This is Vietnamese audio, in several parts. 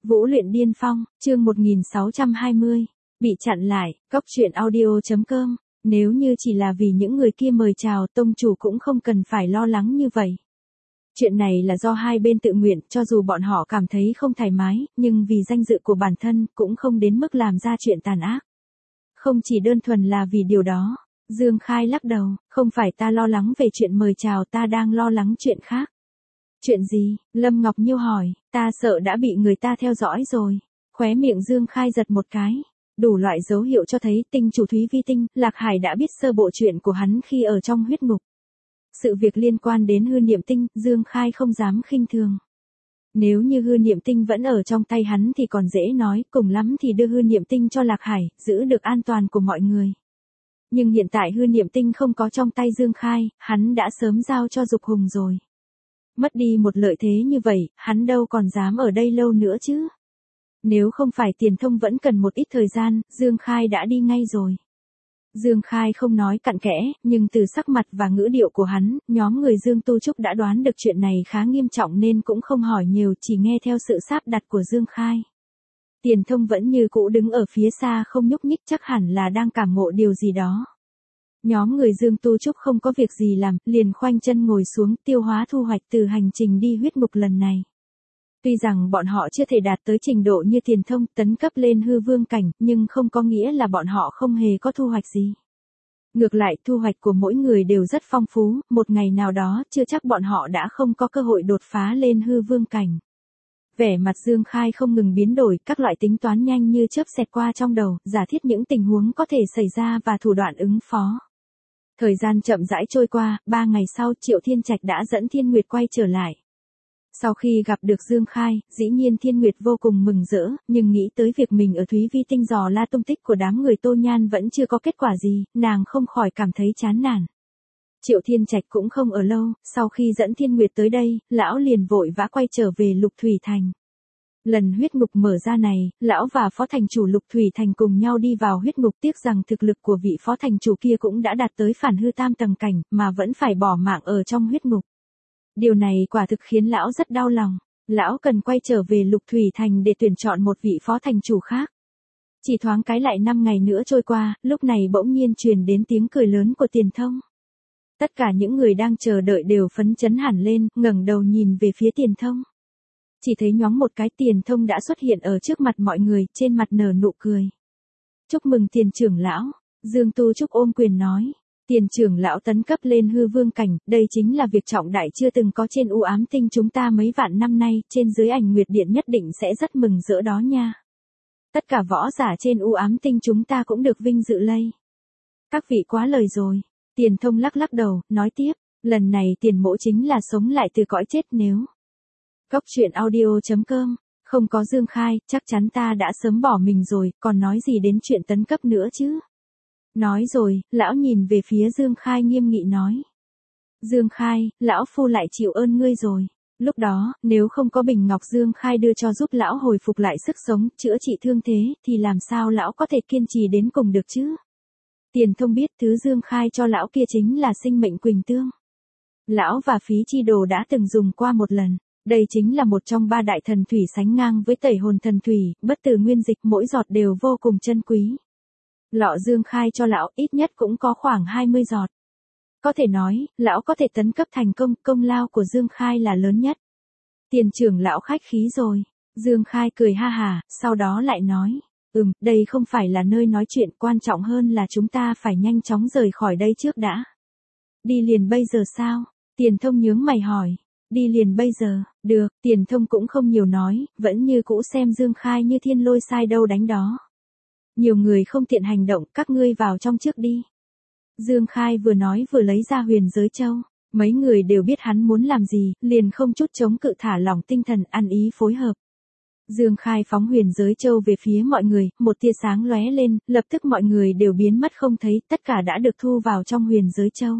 Vũ luyện điên phong, chương 1620. Bị chặn lại, Cóc truyện audio.com. Nếu như chỉ là vì những người kia mời chào, tông chủ cũng không cần phải lo lắng như vậy. Chuyện này là do hai bên tự nguyện, cho dù bọn họ cảm thấy không thoải mái, nhưng vì danh dự của bản thân, cũng không đến mức làm ra chuyện tàn ác. Không chỉ đơn thuần là vì điều đó. Dương Khai lắc đầu, không phải ta lo lắng về chuyện mời chào, ta đang lo lắng chuyện khác. Chuyện gì? Lâm Ngọc Nhiêu hỏi, ta sợ đã bị người ta theo dõi rồi. Khóe miệng Dương Khai giật một cái. Đủ loại dấu hiệu cho thấy tinh chủ Thúy Vi Tinh, Lạc Hải đã biết sơ bộ chuyện của hắn khi ở trong huyết ngục. Sự việc liên quan đến hư niệm tinh, Dương Khai không dám khinh thường. Nếu như hư niệm tinh vẫn ở trong tay hắn thì còn dễ nói, cùng lắm thì đưa hư niệm tinh cho Lạc Hải, giữ được an toàn của mọi người. Nhưng hiện tại hư niệm tinh không có trong tay Dương Khai, hắn đã sớm giao cho Dục Hùng rồi. Mất đi một lợi thế như vậy, hắn đâu còn dám ở đây lâu nữa chứ. Nếu không phải Tiền Thông vẫn cần một ít thời gian, Dương Khai đã đi ngay rồi. Dương Khai không nói cặn kẽ, nhưng từ sắc mặt và ngữ điệu của hắn, nhóm người Dương Tu Trúc đã đoán được chuyện này khá nghiêm trọng nên cũng không hỏi nhiều, chỉ nghe theo sự sắp đặt của Dương Khai. Tiền Thông vẫn như cũ đứng ở phía xa không nhúc nhích, chắc hẳn là đang cảm ngộ điều gì đó. Nhóm người Dương Tu Trúc không có việc gì làm, liền khoanh chân ngồi xuống tiêu hóa thu hoạch từ hành trình đi huyết ngục lần này. Tuy rằng bọn họ chưa thể đạt tới trình độ như Tiền Thông tấn cấp lên hư vương cảnh, nhưng không có nghĩa là bọn họ không hề có thu hoạch gì. Ngược lại, thu hoạch của mỗi người đều rất phong phú, một ngày nào đó chưa chắc bọn họ đã không có cơ hội đột phá lên hư vương cảnh. Vẻ mặt Dương Khai không ngừng biến đổi, các loại tính toán nhanh như chớp xẹt qua trong đầu, giả thiết những tình huống có thể xảy ra và thủ đoạn ứng phó. Thời gian chậm rãi trôi qua, 3 ngày sau Triệu Thiên Trạch đã dẫn Thiên Nguyệt quay trở lại. Sau khi gặp được Dương Khai, dĩ nhiên Thiên Nguyệt vô cùng mừng rỡ, nhưng nghĩ tới việc mình ở Thúy Vi Tinh dò la tung tích của đám người Tô Nhan vẫn chưa có kết quả gì, nàng không khỏi cảm thấy chán nản. Triệu Thiên Trạch cũng không ở lâu, sau khi dẫn Thiên Nguyệt tới đây, lão liền vội vã quay trở về Lục Thủy Thành. Lần huyết ngục mở ra này, lão và phó thành chủ Lục Thủy Thành cùng nhau đi vào huyết ngục, tiếc rằng thực lực của vị phó thành chủ kia cũng đã đạt tới phản hư tam tầng cảnh, mà vẫn phải bỏ mạng ở trong huyết ngục. Điều này quả thực khiến lão rất đau lòng. Lão cần quay trở về Lục Thủy Thành để tuyển chọn một vị phó thành chủ khác. Chỉ thoáng cái lại 5 ngày nữa trôi qua, lúc này bỗng nhiên truyền đến tiếng cười lớn của Tiền Thông. Tất cả những người đang chờ đợi đều phấn chấn hẳn lên, ngẩng đầu nhìn về phía Tiền Thông. Chỉ thấy nhoáng một cái Tiền Thông đã xuất hiện ở trước mặt mọi người, trên mặt nở nụ cười. Chúc mừng Tiền trưởng lão, Dương Tu Trúc ôm quyền nói. Tiền trưởng lão tấn cấp lên hư vương cảnh, đây chính là việc trọng đại chưa từng có trên u ám tinh chúng ta mấy vạn năm nay, trên dưới Ảnh Nguyệt Điện nhất định sẽ rất mừng rỡ đó nha. Tất cả võ giả trên u ám tinh chúng ta cũng được vinh dự lây. Các vị quá lời rồi. Tiền Thông lắc lắc đầu, nói tiếp, lần này Tiền mỗ chính là sống lại từ cõi chết nếu. Cóc truyện audio.com, không có Dương Khai, chắc chắn ta đã sớm bỏ mình rồi, còn nói gì đến chuyện tấn cấp nữa chứ. Nói rồi, lão nhìn về phía Dương Khai nghiêm nghị nói. Dương Khai, lão phu lại chịu ơn ngươi rồi. Lúc đó, nếu không có bình ngọc Dương Khai đưa cho giúp lão hồi phục lại sức sống, chữa trị thương thế, thì làm sao lão có thể kiên trì đến cùng được chứ? Tiền Thông biết thứ Dương Khai cho lão kia chính là sinh mệnh quỳnh tương. Lão và Phí Chi Đồ đã từng dùng qua một lần. Đây chính là một trong 3 đại thần thủy sánh ngang với tẩy hồn thần thủy, bất tử nguyên dịch, mỗi giọt đều vô cùng chân quý. Lọ Dương Khai cho lão ít nhất cũng có khoảng 20 giọt. Có thể nói, lão có thể tấn cấp thành công, công lao của Dương Khai là lớn nhất. Tiền trưởng lão khách khí rồi. Dương Khai cười ha hà, sau đó lại nói, đây không phải là nơi nói chuyện, quan trọng hơn là chúng ta phải nhanh chóng rời khỏi đây trước đã. Đi liền bây giờ sao? Tiền Thông nhướng mày hỏi. Đi liền bây giờ, được, Tiền Thông cũng không nhiều nói, vẫn như cũ xem Dương Khai như thiên lôi sai đâu đánh đó. Nhiều người không tiện hành động, các ngươi vào trong trước đi. Dương Khai vừa nói vừa lấy ra huyền giới châu. Mấy người đều biết hắn muốn làm gì, liền không chút chống cự thả lỏng tinh thần ăn ý phối hợp. Dương Khai phóng huyền giới châu về phía mọi người, một tia sáng lóe lên, lập tức mọi người đều biến mất không thấy, tất cả đã được thu vào trong huyền giới châu.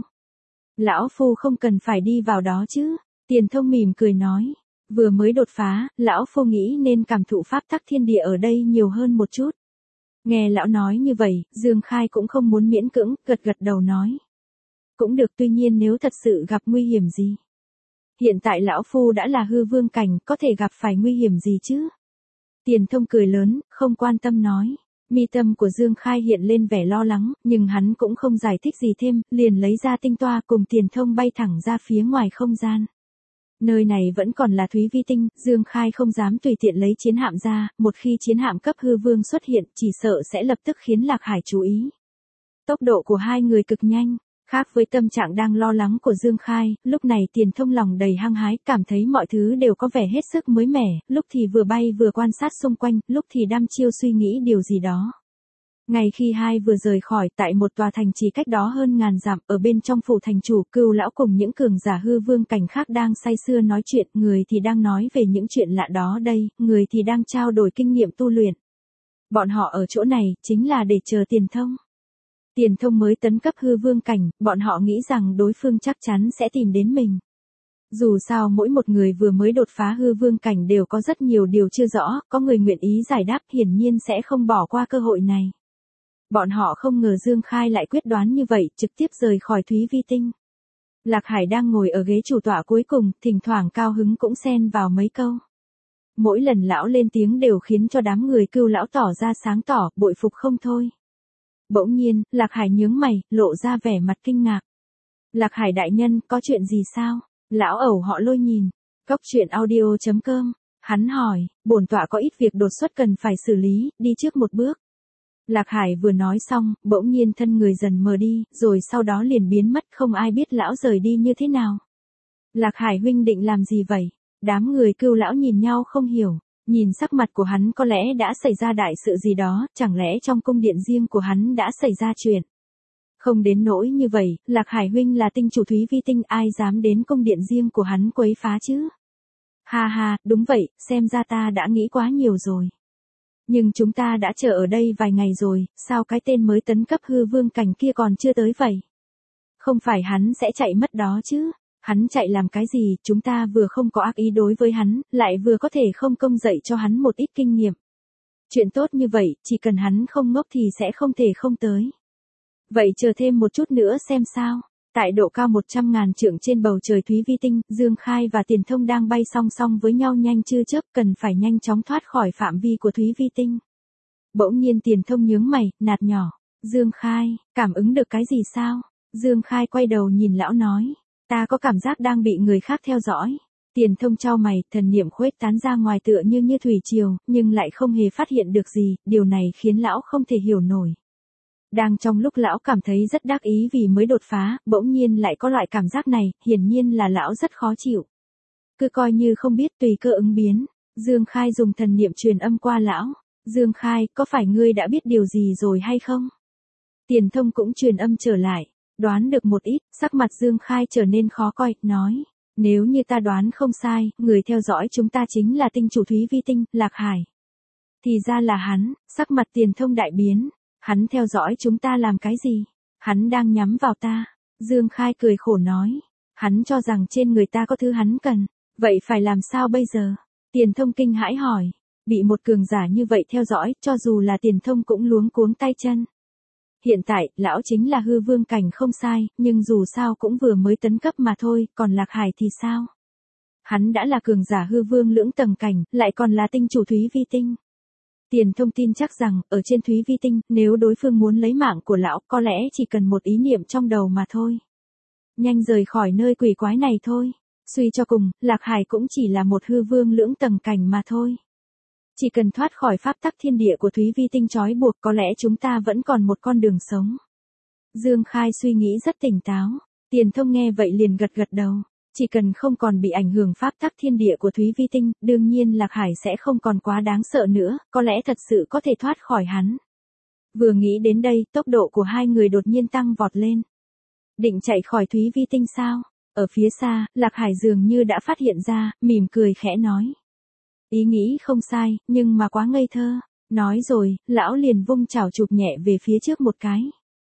Lão phu không cần phải đi vào đó chứ. Tiền Thông mỉm cười nói. Vừa mới đột phá, lão phu nghĩ nên cảm thụ pháp tắc thiên địa ở đây nhiều hơn một chút. Nghe lão nói như vậy, Dương Khai cũng không muốn miễn cưỡng, gật gật đầu nói. Cũng được, tuy nhiên nếu thật sự gặp nguy hiểm gì. Hiện tại lão phu đã là hư vương cảnh, có thể gặp phải nguy hiểm gì chứ? Tiền Thông cười lớn, không quan tâm nói. Mi tâm của Dương Khai hiện lên vẻ lo lắng, nhưng hắn cũng không giải thích gì thêm, liền lấy ra tinh toa cùng Tiền Thông bay thẳng ra phía ngoài không gian. Nơi này vẫn còn là Thúy Vi Tinh, Dương Khai không dám tùy tiện lấy chiến hạm ra, một khi chiến hạm cấp hư vương xuất hiện, chỉ sợ sẽ lập tức khiến Lạc Hải chú ý. Tốc độ của hai người cực nhanh, khác với tâm trạng đang lo lắng của Dương Khai, lúc này Tiền Thông lòng đầy hăng hái, cảm thấy mọi thứ đều có vẻ hết sức mới mẻ, lúc thì vừa bay vừa quan sát xung quanh, lúc thì đăm chiêu suy nghĩ điều gì đó. Ngay khi hai vừa rời khỏi, tại một tòa thành trì cách đó hơn ngàn dặm, ở bên trong phủ thành chủ, Cưu lão cùng những cường giả hư vương cảnh khác đang say sưa nói chuyện, người thì đang nói về những chuyện lạ đó đây, người thì đang trao đổi kinh nghiệm tu luyện. Bọn họ ở chỗ này, chính là để chờ Tiền Thông. Tiền Thông mới tấn cấp hư vương cảnh, bọn họ nghĩ rằng đối phương chắc chắn sẽ tìm đến mình. Dù sao mỗi một người vừa mới đột phá hư vương cảnh đều có rất nhiều điều chưa rõ, có người nguyện ý giải đáp hiển nhiên sẽ không bỏ qua cơ hội này. Bọn họ không ngờ Dương Khai lại quyết đoán như vậy, trực tiếp rời khỏi Thúy Vi Tinh. Lạc Hải đang ngồi ở ghế chủ tọa cuối cùng, thỉnh thoảng cao hứng cũng xen vào mấy câu. Mỗi lần lão lên tiếng đều khiến cho đám người Cưu lão tỏ ra sáng tỏ, bội phục không thôi. Bỗng nhiên, Lạc Hải nhướng mày, lộ ra vẻ mặt kinh ngạc. Lạc Hải đại nhân, có chuyện gì sao? Lão ẩu họ Lôi nhìn. Cốc truyện audio.com. Hắn hỏi, bổn tọa có ít việc đột xuất cần phải xử lý, đi trước một bước. Lạc Hải vừa nói xong, bỗng nhiên thân người dần mờ đi, rồi sau đó liền biến mất, không ai biết lão rời đi như thế nào. Lạc Hải huynh định làm gì vậy? Đám người Cưu lão nhìn nhau không hiểu. Nhìn sắc mặt của hắn có lẽ đã xảy ra đại sự gì đó, chẳng lẽ trong cung điện riêng của hắn đã xảy ra chuyện. Không đến nỗi như vậy, Lạc Hải huynh là tinh chủ Thúy Vi Tinh, ai dám đến cung điện riêng của hắn quấy phá chứ? Ha ha, đúng vậy, xem ra ta đã nghĩ quá nhiều rồi. Nhưng chúng ta đã chờ ở đây vài ngày rồi, sao cái tên mới tấn cấp hư vương cảnh kia còn chưa tới vậy? Không phải hắn sẽ chạy mất đó chứ? Hắn chạy làm cái gì, chúng ta vừa không có ác ý đối với hắn, lại vừa có thể không công dạy cho hắn một ít kinh nghiệm. Chuyện tốt như vậy, chỉ cần hắn không ngốc thì sẽ không thể không tới. Vậy chờ thêm một chút nữa xem sao. Tại độ cao 100.000 trượng trên bầu trời Thúy Vi Tinh, Dương Khai và Tiền Thông đang bay song song với nhau nhanh như chớp, cần phải nhanh chóng thoát khỏi phạm vi của Thúy Vi Tinh. Bỗng nhiên Tiền Thông nhướng mày, nạt nhỏ. Dương Khai, cảm ứng được cái gì sao? Dương Khai quay đầu nhìn lão nói. Ta có cảm giác đang bị người khác theo dõi. Tiền Thông chau mày, thần niệm khuếch tán ra ngoài tựa như thủy triều, nhưng lại không hề phát hiện được gì, điều này khiến lão không thể hiểu nổi. Đang trong lúc lão cảm thấy rất đắc ý vì mới đột phá, bỗng nhiên lại có loại cảm giác này, hiển nhiên là lão rất khó chịu. Cứ coi như không biết tùy cơ ứng biến. Dương Khai dùng thần niệm truyền âm qua lão. Dương Khai, có phải ngươi đã biết điều gì rồi hay không? Tiền Thông cũng truyền âm trở lại. Đoán được một ít, sắc mặt Dương Khai trở nên khó coi, nói. Nếu như ta đoán không sai, người theo dõi chúng ta chính là tinh chủ Thúy Vi Tinh, Lạc Hải. Thì ra là hắn, sắc mặt Tiền Thông đại biến. Hắn theo dõi chúng ta làm cái gì? Hắn đang nhắm vào ta. Dương Khai cười khổ nói. Hắn cho rằng trên người ta có thứ hắn cần. Vậy phải làm sao bây giờ? Tiền Thông kinh hãi hỏi. Bị một cường giả như vậy theo dõi, cho dù là Tiền Thông cũng luống cuống tay chân. Hiện tại, lão chính là hư vương cảnh không sai, nhưng dù sao cũng vừa mới tấn cấp mà thôi, còn Lạc Hải thì sao? Hắn đã là cường giả hư vương lưỡng tầng cảnh, lại còn là tinh chủ Thúy Vi Tinh. Tiền Thông tin chắc rằng, ở trên Thúy Vi Tinh, nếu đối phương muốn lấy mạng của lão, có lẽ chỉ cần một ý niệm trong đầu mà thôi. Nhanh rời khỏi nơi quỷ quái này thôi. Suy cho cùng, Lạc Hải cũng chỉ là một hư vương lưỡng tầng cảnh mà thôi. Chỉ cần thoát khỏi pháp tắc thiên địa của Thúy Vi Tinh trói buộc, có lẽ chúng ta vẫn còn một con đường sống. Dương Khai suy nghĩ rất tỉnh táo. Tiền Thông nghe vậy liền gật gật đầu. Chỉ cần không còn bị ảnh hưởng pháp tắc thiên địa của Thúy Vi Tinh, đương nhiên Lạc Hải sẽ không còn quá đáng sợ nữa, có lẽ thật sự có thể thoát khỏi hắn. Vừa nghĩ đến đây, tốc độ của hai người đột nhiên tăng vọt lên. Định chạy khỏi Thúy Vi Tinh sao? Ở phía xa, Lạc Hải dường như đã phát hiện ra, mỉm cười khẽ nói. Ý nghĩ không sai, nhưng mà quá ngây thơ. Nói rồi, lão liền vung chảo chụp nhẹ về phía trước một cái.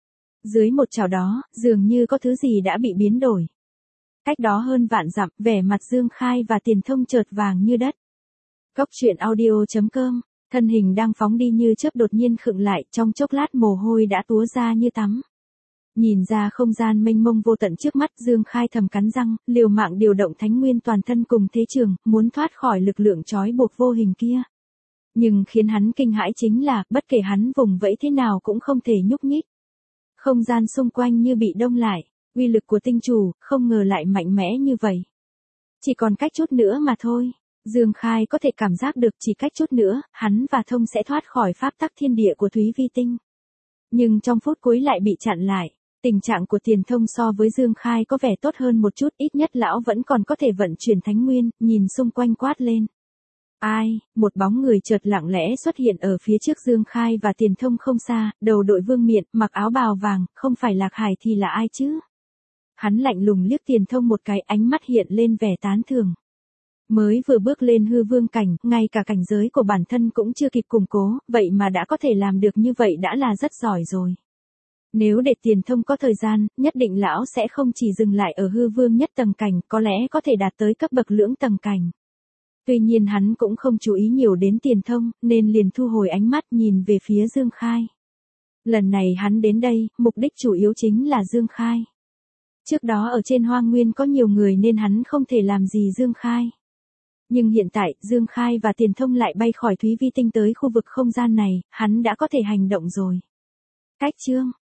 Dưới một chảo đó, dường như có thứ gì đã bị biến đổi. Cách đó hơn vạn dặm, vẻ mặt Dương Khai và Tiền Thông chợt vàng như đất. Cốc truyện audio.com, thân hình đang phóng đi như chớp đột nhiên khựng lại, trong chốc lát mồ hôi đã túa ra như tắm. Nhìn ra không gian mênh mông vô tận trước mắt, Dương Khai thầm cắn răng, liều mạng điều động thánh nguyên toàn thân cùng thế trường, muốn thoát khỏi lực lượng trói buộc vô hình kia. Nhưng khiến hắn kinh hãi chính là, bất kể hắn vùng vẫy thế nào cũng không thể nhúc nhích. Không gian xung quanh như bị đông lại, uy lực của tinh chủ, không ngờ lại mạnh mẽ như vậy. Chỉ còn cách chút nữa mà thôi. Dương Khai có thể cảm giác được chỉ cách chút nữa, hắn và Thông sẽ thoát khỏi pháp tắc thiên địa của Thúy Vi Tinh. Nhưng trong phút cuối lại bị chặn lại. Tình trạng của Tiền Thông so với Dương Khai có vẻ tốt hơn một chút, ít nhất lão vẫn còn có thể vận chuyển thánh nguyên, nhìn xung quanh quát lên. Ai, một bóng người chợt lặng lẽ xuất hiện ở phía trước Dương Khai và Tiền Thông không xa, đầu đội vương miện, mặc áo bào vàng, không phải Lạc Hải thì là ai chứ? Hắn lạnh lùng liếc Tiền Thông một cái, ánh mắt hiện lên vẻ tán thưởng. Mới vừa bước lên hư vương cảnh, ngay cả cảnh giới của bản thân cũng chưa kịp củng cố, vậy mà đã có thể làm được như vậy đã là rất giỏi rồi. Nếu để Tiền Thông có thời gian, nhất định lão sẽ không chỉ dừng lại ở hư vương nhất tầng cảnh, có lẽ có thể đạt tới cấp bậc lưỡng tầng cảnh. Tuy nhiên hắn cũng không chú ý nhiều đến Tiền Thông, nên liền thu hồi ánh mắt nhìn về phía Dương Khai. Lần này hắn đến đây, mục đích chủ yếu chính là Dương Khai. Trước đó ở trên Hoang Nguyên có nhiều người nên hắn không thể làm gì Dương Khai. Nhưng hiện tại, Dương Khai và Tiền Thông lại bay khỏi Thúy Vi Tinh tới khu vực không gian này, hắn đã có thể hành động rồi. Cách chương